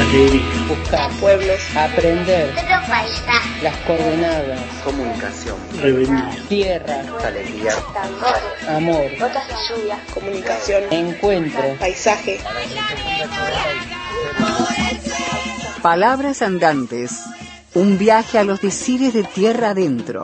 Escribir, buscar pueblos, aprender, paisaje, las coordenadas, comunicación, prevenir, tierra, alegría, tambores, amor, gotas de lluvia, comunicación, encuentro, paisaje. Palabras andantes. Un viaje a los decires de tierra adentro.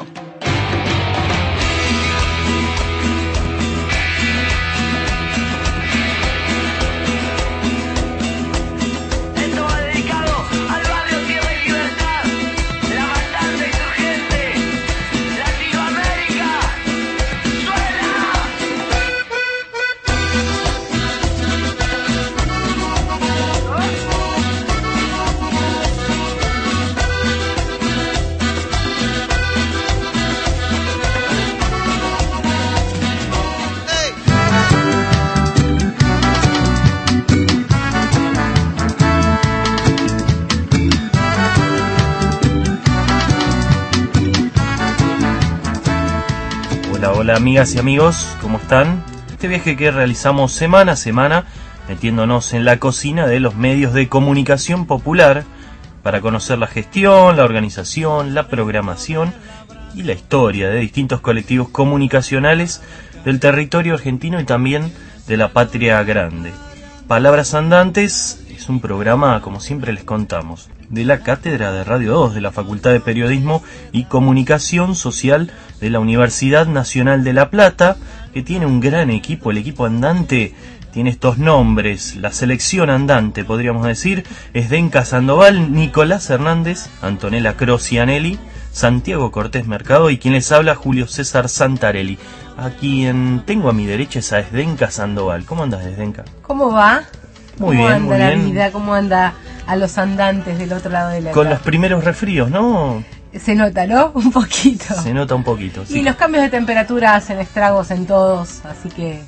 Hola amigas y amigos, ¿cómo están? Este viaje que realizamos semana a semana, metiéndonos en la cocina de los medios de comunicación popular para conocer la gestión, la organización, la programación y la historia de distintos colectivos comunicacionales del territorio argentino y también de la patria grande. Palabras Andantes es un programa, como siempre les contamos, de la Cátedra de Radio 2 de la Facultad de Periodismo y Comunicación Social de la Universidad Nacional de La Plata, que tiene un gran equipo. El equipo andante tiene estos nombres: la selección andante, podríamos decir, Esdenka Sandoval, Nicolás Hernández, Antonella Crocianelli, Santiago Cortés Mercado y quien les habla, Julio César Santarelli. A quien tengo a mi derecha es a Esdenka Sandoval. ¿Cómo andas, Esdenka? ¿Cómo va? Muy bien, muy bien. ¿Cómo anda la vida? ¿Cómo anda a los andantes del otro lado de la Con los primeros resfríos, ¿no? Se nota, ¿no? Un poquito. Se nota un poquito, sí. Y los cambios de temperatura hacen estragos en todos, así que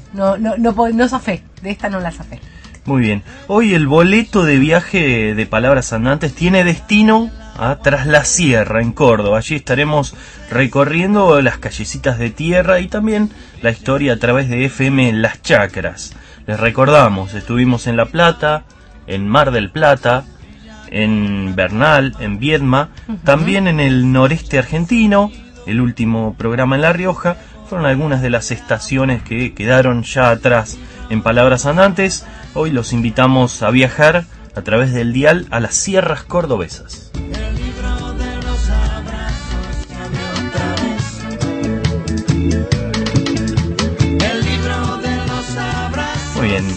no zafé, de esta no la zafé. Muy bien. Hoy el boleto de viaje de Palabras Andantes tiene destino a Tras la Sierra, en Córdoba. Allí estaremos recorriendo las callecitas de tierra y también la historia a través de FM Las Chacras. Les recordamos, estuvimos en La Plata, en Mar del Plata, en Bernal, en Viedma, también en el noreste argentino. El último programa en La Rioja. Fueron algunas de las estaciones que quedaron ya atrás en Palabras Andantes. Hoy los invitamos a viajar a través del dial a las sierras cordobesas. Muy bien.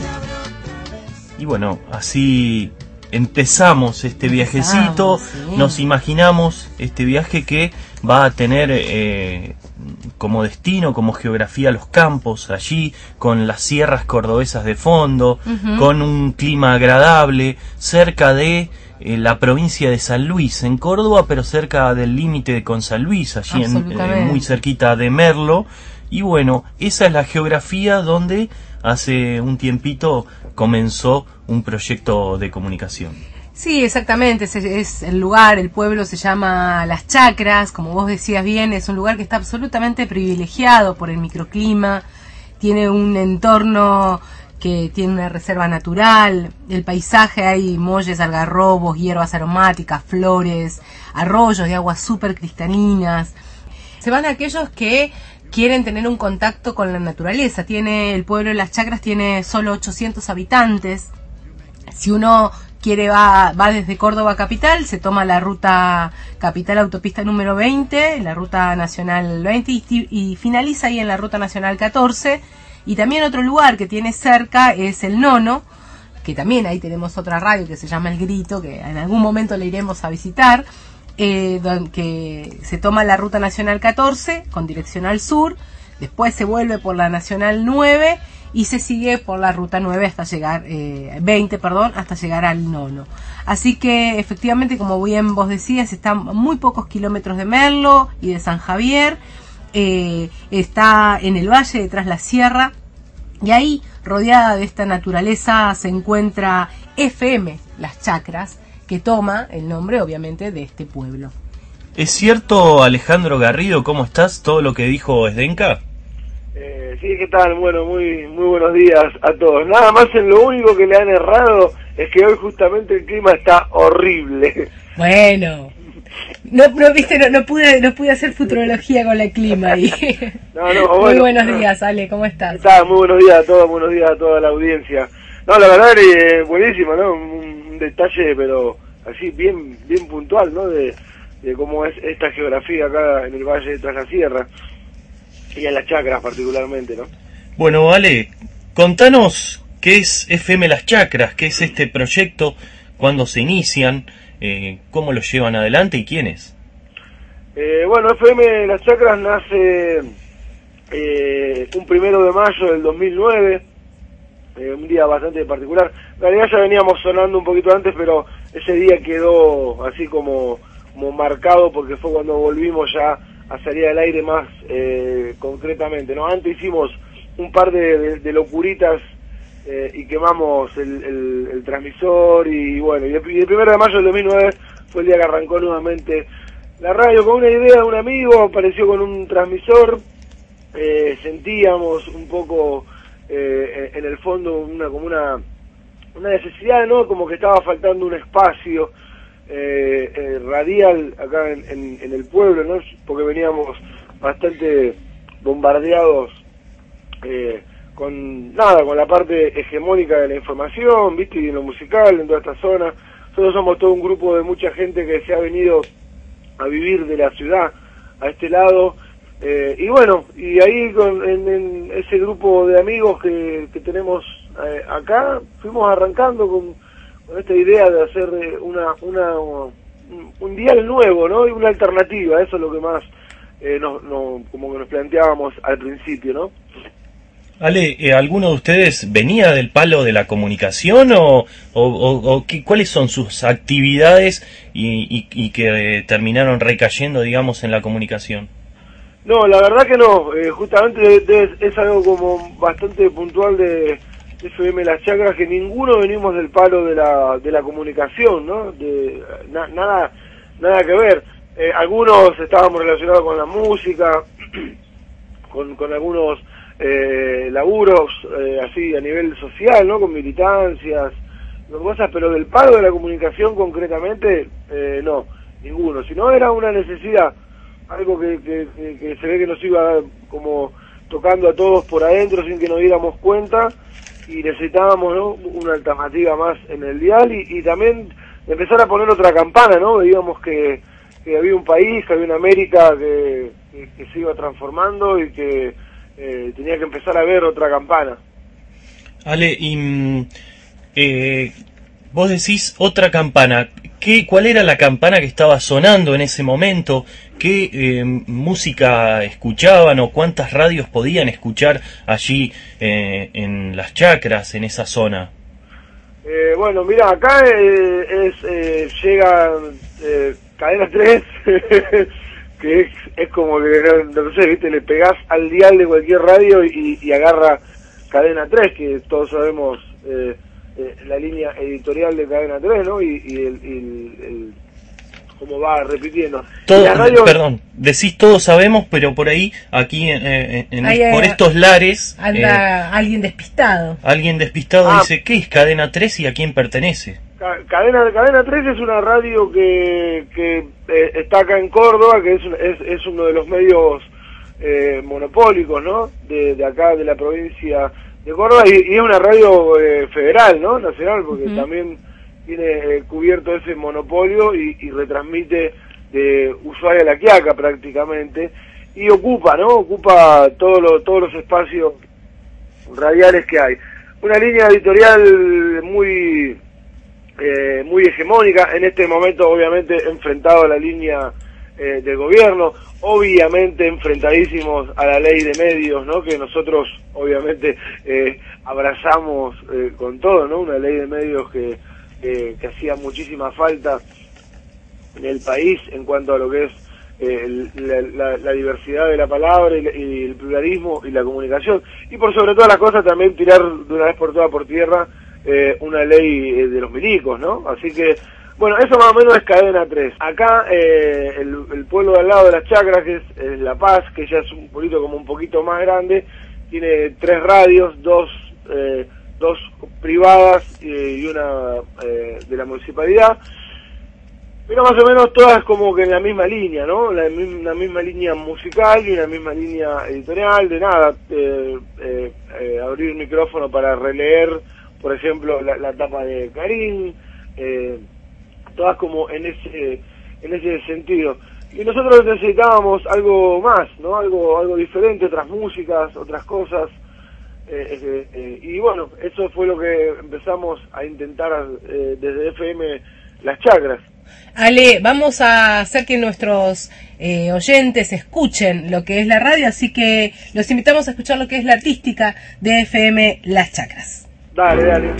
Y bueno, así empezamos este viajecito. Sí. Nos imaginamos este viaje que va a tener como destino, como geografía, los campos allí, con las sierras cordobesas de fondo, con un clima agradable, cerca de la provincia de San Luis, en Córdoba, pero cerca del límite con San Luis, allí muy cerquita de Merlo. Y bueno, esa es la geografía donde hace un tiempito comenzó un proyecto de comunicación. Sí, exactamente, es el lugar, el pueblo se llama Las Chacras, como vos decías bien, es un lugar que está absolutamente privilegiado por el microclima, tiene un entorno que tiene una reserva natural, el paisaje, hay molles, algarrobos, hierbas aromáticas, flores, arroyos de aguas súper cristalinas. Se van aquellos que quieren tener un contacto con la naturaleza. El pueblo de Las Chacras tiene solo 800 habitantes. Si uno quiere va desde Córdoba capital, se toma la ruta capital autopista número 20, la ruta nacional 20 y finaliza ahí en la ruta nacional 14. Y también otro lugar que tiene cerca es el Nono, que también ahí tenemos otra radio que se llama El Grito, que en algún momento le iremos a visitar, que se toma la ruta nacional 14 con dirección al sur, después se vuelve por la nacional 9 y se sigue por la ruta 9 hasta llegar 20, hasta llegar al Nono. Así que efectivamente, como bien vos decías, está a muy pocos kilómetros de Merlo y de San Javier. Está en el valle de Tras la Sierra y ahí, rodeada de esta naturaleza, se encuentra FM Las Chacras, que toma el nombre obviamente de este pueblo. ¿Es cierto, Alejandro Garrido, cómo estás? ¿Todo lo que dijo Esdenka? Sí, ¿qué tal? Bueno, muy buenos días a todos. Nada más en lo único que le han errado es que hoy justamente el clima está horrible. Bueno, viste, no pude hacer futurología con el clima ahí. Bueno, muy buenos días, Ale, ¿cómo estás? Muy buenos días a toda la audiencia. No, la verdad es buenísimo, ¿no? Un detalle, pero así bien puntual, ¿no? De cómo es esta geografía acá en el Valle de Tras la Sierra y en las chacras particularmente, ¿no? Bueno, Ale, contanos qué es FM Las Chacras, qué es este proyecto, cuándo se inician, cómo lo llevan adelante y quiénes. Bueno, FM Las Chacras nace un 1 de mayo del 2009, un día bastante particular. En realidad ya veníamos sonando un poquito antes, pero ese día quedó así como marcado porque fue cuando volvimos ya a salir al aire más concretamente, ¿no? Antes hicimos un par de locuritas y quemamos el transmisor y bueno, y el 1 de mayo del 2009 fue el día que arrancó nuevamente la radio con una idea de un amigo, apareció con un transmisor, sentíamos un poco en el fondo una necesidad, ¿no? Como que estaba faltando un espacio radial acá en el pueblo, ¿no? Porque veníamos bastante bombardeados con la parte hegemónica de la información, ¿viste? Y en lo musical, en toda esta zona. Nosotros somos todo un grupo de mucha gente que se ha venido a vivir de la ciudad a este lado, y bueno, y ahí en ese grupo de amigos que tenemos acá, fuimos arrancando con esta idea de hacer un dial nuevo, ¿no? Y una alternativa, eso es lo que más como que nos planteábamos al principio, ¿no? Ale, ¿alguno de ustedes venía del palo de la comunicación o cuáles son sus actividades y que terminaron recayendo, digamos, en la comunicación? No, la verdad que no, justamente es algo como bastante puntual de FM Las Chacras, que ninguno venimos del palo de la comunicación, ¿no? Nada que ver. Algunos estábamos relacionados con la música, con algunos laburos así a nivel social, ¿no? Con militancias, cosas, pero del palo de la comunicación concretamente, no, ninguno. Si no, era una necesidad, algo que se ve que nos iba como tocando a todos por adentro sin que nos diéramos cuenta, y necesitábamos, ¿no? Una alternativa más en el dial y también empezar a poner otra campana, ¿no? Veíamos que había un país, que había una América que se iba transformando y que tenía que empezar a ver otra campana. Ale, y vos decís otra campana. ¿Cuál era la campana que estaba sonando en ese momento? ¿Qué música escuchaban o cuántas radios podían escuchar allí en Las Chacras, en esa zona? Bueno, mira, acá llega Cadena 3, que es como que, no sé, viste, le pegás al dial de cualquier radio y agarra Cadena 3, que todos sabemos la línea editorial de Cadena 3, ¿no? Y el cómo va repitiendo. Radio... Perdón, decís todos sabemos, pero por ahí, aquí por estos lares... Anda alguien despistado. Alguien despistado dice, ¿qué es Cadena 3 y a quién pertenece? Cadena 3 es una radio que está acá en Córdoba, que es uno de los medios monopólicos, ¿no? De acá, de la provincia de Córdoba, y es una radio federal, ¿no? Nacional, porque también tiene cubierto ese monopolio y retransmite de Ushuaia a La Quiaca prácticamente, y ocupa todos los espacios radiales que hay. Una línea editorial muy hegemónica, en este momento obviamente enfrentado a la línea del gobierno, obviamente enfrentadísimos a la ley de medios, ¿no? Que nosotros obviamente abrazamos con todo, ¿no? Una ley de medios que hacía muchísima falta en el país en cuanto a lo que es la diversidad de la palabra y el pluralismo y la comunicación, y por sobre todas las cosas también tirar de una vez por todas por tierra una ley de los milicos, ¿no? Así que, bueno, eso más o menos es Cadena 3. Acá, el pueblo de al lado de Las Chacras, que es La Paz, que ya es un poquito más grande, tiene 3 radios, 2 2 privadas y una de la municipalidad, pero más o menos todas como que en la misma línea, ¿no? Una misma línea musical y una misma línea editorial, de nada, abrir el micrófono para releer, por ejemplo, la tapa de Karim, todas como en ese sentido. Y nosotros necesitábamos algo más, ¿no? Algo diferente, otras músicas, otras cosas. Y bueno, eso fue lo que empezamos a intentar desde FM Las Chacras. Ale, vamos a hacer que nuestros oyentes escuchen lo que es la radio, así que los invitamos a escuchar lo que es la artística de FM Las Chacras. Dale.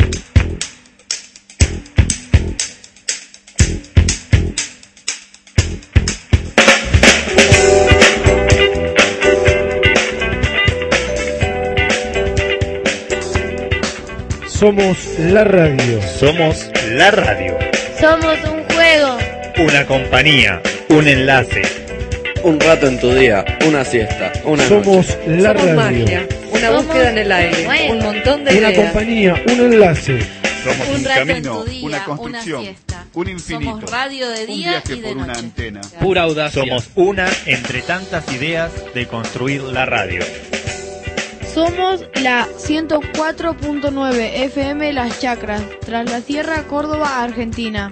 Somos la radio. Somos la radio. Somos un juego. Una compañía. Un enlace. Un rato en tu día. Una siesta. Una Somos noche. la Somos radio. magia. Una búsqueda en el aire. Un montón de Una ideas. compañía. Un enlace. Somos un rato camino, en tu día, una construcción, una fiesta. un infinito, Somos radio de día un viaje y de por una noche. antena. Pura audacia. Somos una entre tantas ideas de construir la radio. Somos la 104.9 FM Las Chacras, tras la Sierra, Córdoba, Argentina.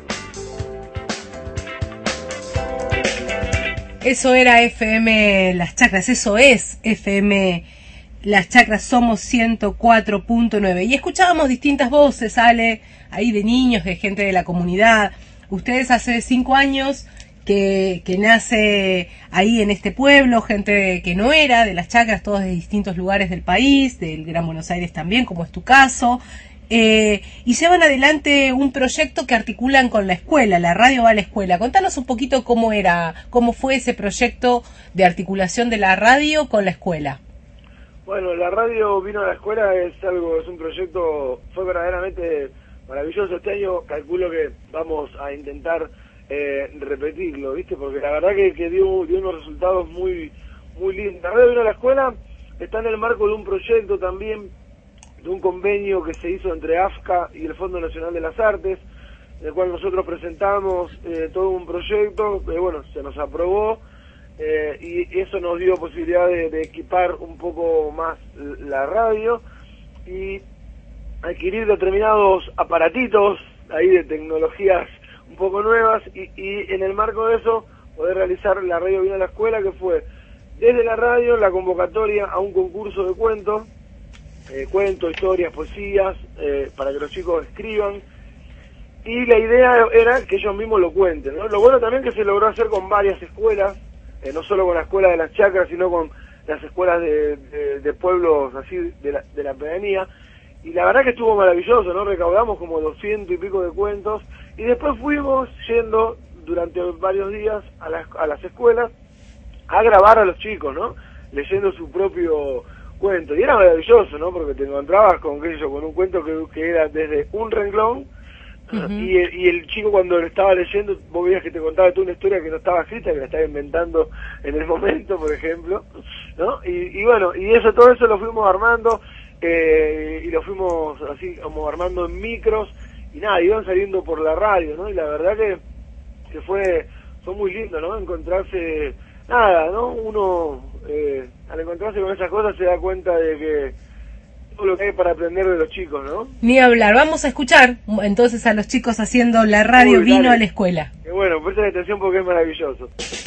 Eso era FM Las Chacras, eso es FM Las Chacras, somos 104.9. Y escuchábamos distintas voces, Ale, ahí de niños, de gente de la comunidad. Ustedes hace 5 años que nace ahí en este pueblo, gente que no era de Las Chacras, todos de distintos lugares del país, del Gran Buenos Aires también, como es tu caso. Y llevan adelante un proyecto que articulan con la escuela, la radio va a la escuela. Contanos un poquito cómo fue ese proyecto de articulación de la radio con la escuela. Bueno, la radio vino a la escuela, es un proyecto, fue verdaderamente maravilloso. Este año calculo que vamos a intentar repetirlo, ¿viste? Porque la verdad que dio unos resultados muy lindos. La radio vino a la escuela, está en el marco de un proyecto también, de un convenio que se hizo entre AFCA y el Fondo Nacional de las Artes, en el cual nosotros presentamos todo un proyecto, bueno, se nos aprobó, y eso nos dio posibilidad de equipar un poco más la radio y adquirir determinados aparatitos ahí de tecnologías un poco nuevas, y en el marco de eso poder realizar la radio vino a la escuela, que fue desde la radio la convocatoria a un concurso de cuentos, historias, poesías, para que los chicos escriban, y la idea era que ellos mismos lo cuenten, ¿no? Lo bueno también que se logró hacer con varias escuelas, no solo con la escuela de Las Chacras, sino con las escuelas de pueblos así de la pedanía, y la verdad que estuvo maravilloso, ¿no? Recaudamos como 200 y pico de cuentos, y después fuimos yendo durante varios días a las escuelas a grabar a los chicos, ¿no? Leyendo su propio cuento, y era maravilloso, ¿no? Porque te encontrabas con un cuento que era desde un renglón, y el chico cuando lo estaba leyendo, vos veías que te contaba toda una historia que no estaba escrita, que la estaba inventando en el momento, por ejemplo, ¿no? Y bueno, y todo eso lo fuimos armando, y lo fuimos así como armando en micros, y nada, iban saliendo por la radio, ¿no? Y la verdad que fue muy lindo, ¿no? Encontrarse, nada, ¿no? Uno al encontrarse con esas cosas se da cuenta de que todo lo que hay para aprender de los chicos, ¿no? Ni hablar, vamos a escuchar entonces a los chicos haciendo la radio vino a la escuela. Que bueno, presten atención porque es maravilloso.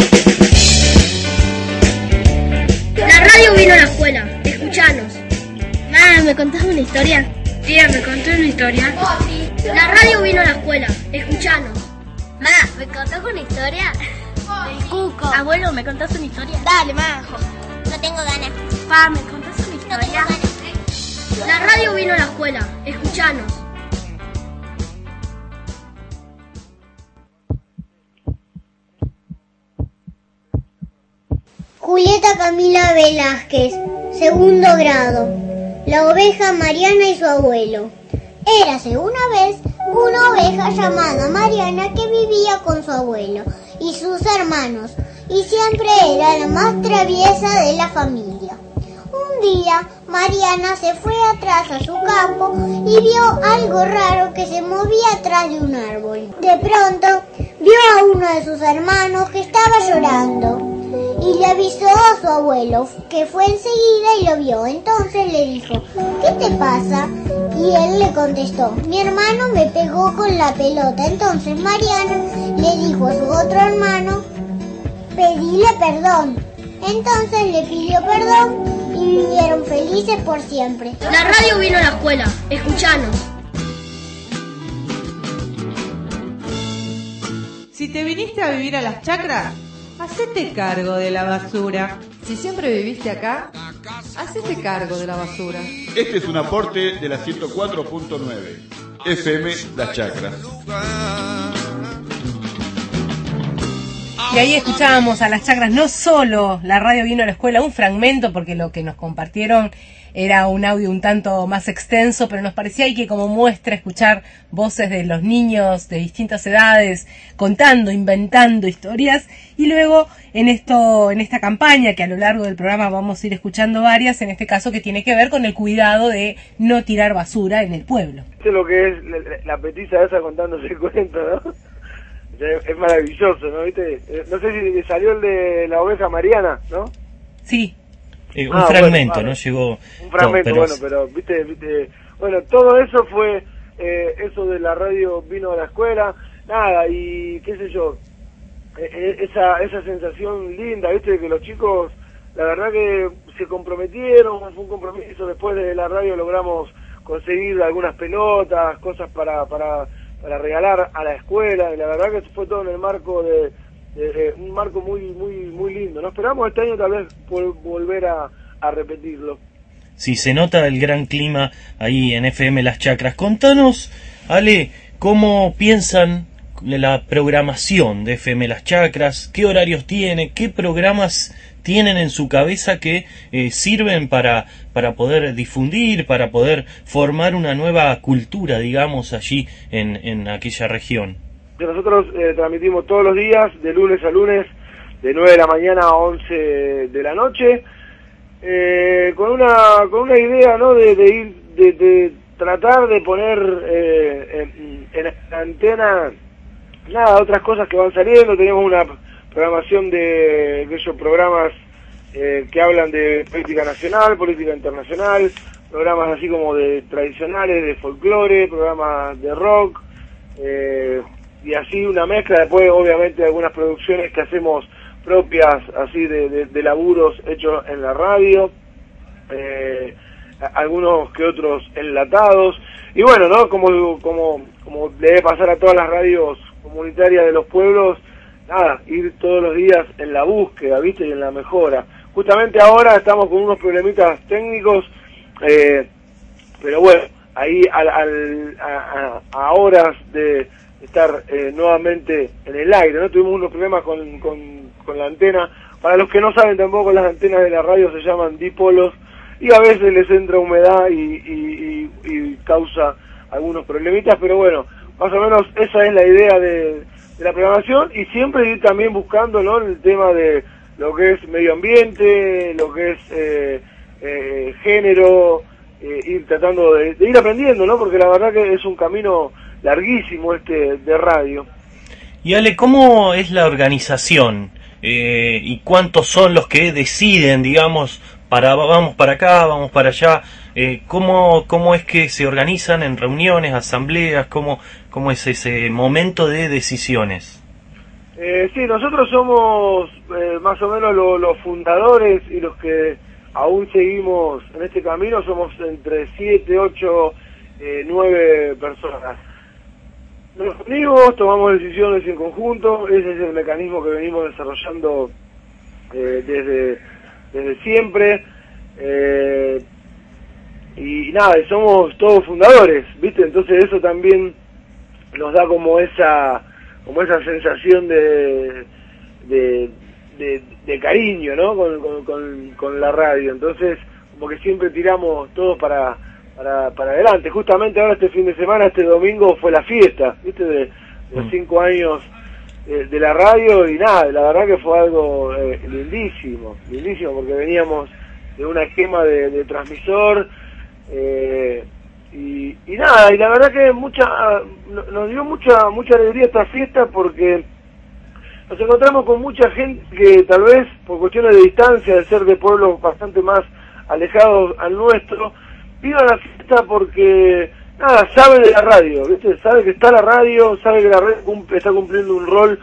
La radio vino a la escuela, escuchanos. ¿Me contás una historia? Tía, ¿me contás una historia? La radio vino a la escuela, escuchanos. ¿Me contás una historia? El cuco. Abuelo, ¿me contás una historia? Dale, majo. No tengo ganas. Pa, ¿me contás una historia? La radio vino a la escuela, escuchanos. Julieta Camila Velázquez, segundo grado. La oveja Mariana y su abuelo. Érase una vez una oveja llamada Mariana que vivía con su abuelo y sus hermanos, y siempre era la más traviesa de la familia. Un Un día, Mariana se fue atrás a su campo y vio algo raro que se movía atrás de un árbol. De pronto, vio a uno de sus hermanos que estaba llorando y le avisó a su abuelo, que fue enseguida y lo vio. Entonces le dijo: ¿qué te pasa? Y él le contestó: mi hermano me pegó con la pelota. Entonces Mariana le dijo a su otro hermano: pedile perdón. Entonces le pidió perdón y vivieron felices por siempre. La radio vino a la escuela. Escuchanos. Si te viniste a vivir a las chacras, hacete cargo de la basura. Si siempre viviste acá, hacete cargo de la basura. Este es un aporte de la 104.9 FM Las Chacras. Y ahí escuchábamos a las chacras. No solo la radio vino a la escuela, un fragmento, porque lo que nos compartieron era un audio un tanto más extenso, pero nos parecía que como muestra escuchar voces de los niños de distintas edades contando, inventando historias, y luego en esta campaña que a lo largo del programa vamos a ir escuchando varias, en este caso que tiene que ver con el cuidado de no tirar basura en el pueblo. Esto es lo que es la petiza esa contándose el cuento, ¿no? Es maravilloso, ¿no? ¿Viste? No sé si salió el de la oveja Mariana, ¿no? Sí. Un fragmento, ¿no? Llegó... Un fragmento, pero ¿viste? Bueno, todo eso fue... eso de la radio vino a la escuela, nada, y qué sé yo, esa sensación linda, ¿viste? De que los chicos, la verdad que se comprometieron, fue un compromiso. Después de la radio logramos conseguir algunas pelotas, cosas para regalar a la escuela, y la verdad que fue todo en el marco de un marco muy lindo. No esperamos este año tal vez volver a repetirlo. Sí, se nota el gran clima ahí en FM Las Chacras. Contanos, Ale, ¿cómo piensan la programación de FM Las Chacras? ¿Qué horarios tiene? ¿Qué programas tienen en su cabeza que sirven para poder difundir, para poder formar una nueva cultura, digamos, allí en aquella región? Nosotros transmitimos todos los días, de lunes a lunes, de 9 de la mañana a 11 de la noche, con una idea, ¿no? de tratar de poner en la antena otras cosas que van saliendo. Tenemos una programación de aquellos programas que hablan de política nacional, política internacional, programas así como de tradicionales, de folclore, programas de rock, y así una mezcla. Después obviamente algunas producciones que hacemos propias, así de laburos hechos en la radio, algunos que otros enlatados, y bueno, ¿no? Como debe pasar a todas las radios comunitarias de los pueblos, nada, ir todos los días en la búsqueda, ¿viste? Y en la mejora. Justamente ahora estamos con unos problemitas técnicos, pero bueno, ahí a horas de estar nuevamente en el aire, ¿no? Tuvimos unos problemas con la antena. Para los que no saben tampoco, las antenas de la radio se llaman dipolos, y a veces les entra humedad y causa algunos problemitas, pero bueno, más o menos esa es la idea de la programación, y siempre ir también buscando, ¿no? El tema de lo que es medio ambiente, lo que es género, ir tratando de ir aprendiendo, ¿no? Porque la verdad que es un camino larguísimo de radio. Y Ale, ¿cómo es la organización? ¿Y cuántos son los que deciden, digamos, vamos para acá, vamos para allá? ¿Cómo es que se organizan en reuniones, asambleas? ¿Cómo es ese momento de decisiones? Sí, nosotros somos más o menos los fundadores, y los que aún seguimos en este camino somos entre 7, 8, 9 personas. Nos unimos, tomamos decisiones en conjunto. Ese es el mecanismo que venimos desarrollando desde siempre, y nada, somos todos fundadores, ¿viste? Entonces eso también nos da como esa sensación de cariño, ¿no? con la radio. Entonces como que siempre tiramos todos para adelante. Justamente ahora este fin de semana, este domingo, fue la fiesta, ¿viste? De los 5 años de la radio, y nada, la verdad que fue algo lindísimo, porque veníamos una esquema de transmisor, y nada, y la verdad que nos dio mucha alegría esta fiesta, porque nos encontramos con mucha gente que tal vez por cuestiones de distancia, de ser de pueblos bastante más alejados al nuestro, vino a la fiesta porque nada, sabe de la radio, ¿viste? Sabe que está la radio, sabe que la radio está cumpliendo un rol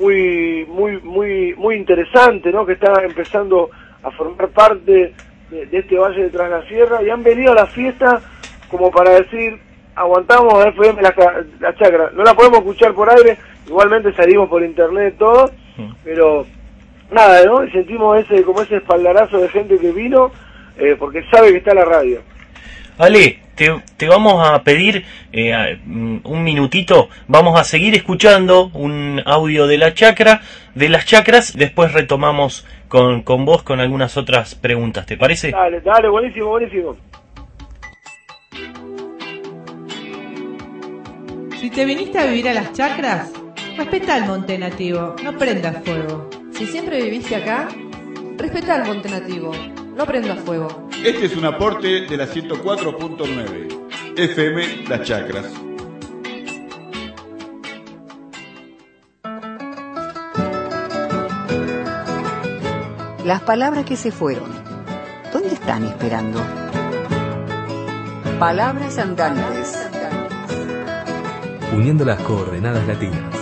muy interesante, ¿no? Que está empezando a formar parte de este Valle de Tras la Sierra, y han venido a la fiesta como para decir, aguantamos FM la Chacra, no la podemos escuchar por aire, igualmente salimos por internet todo, pero nada, ¿no? Y sentimos ese espaldarazo de gente que vino, porque sabe que está la radio. Ale, te vamos a pedir un minutito, vamos a seguir escuchando un audio de las chacras, después retomamos con vos con algunas otras preguntas, ¿te parece? Dale, buenísimo. Si te viniste a vivir a las chacras, respeta el monte nativo, no prendas fuego. Si siempre viviste acá, respeta el monte nativo, no prendas fuego. Este es un aporte de la 104.9 FM Las Chacras. Las palabras que se fueron, ¿dónde están esperando? Palabras andantes. Uniendo las coordenadas latinas.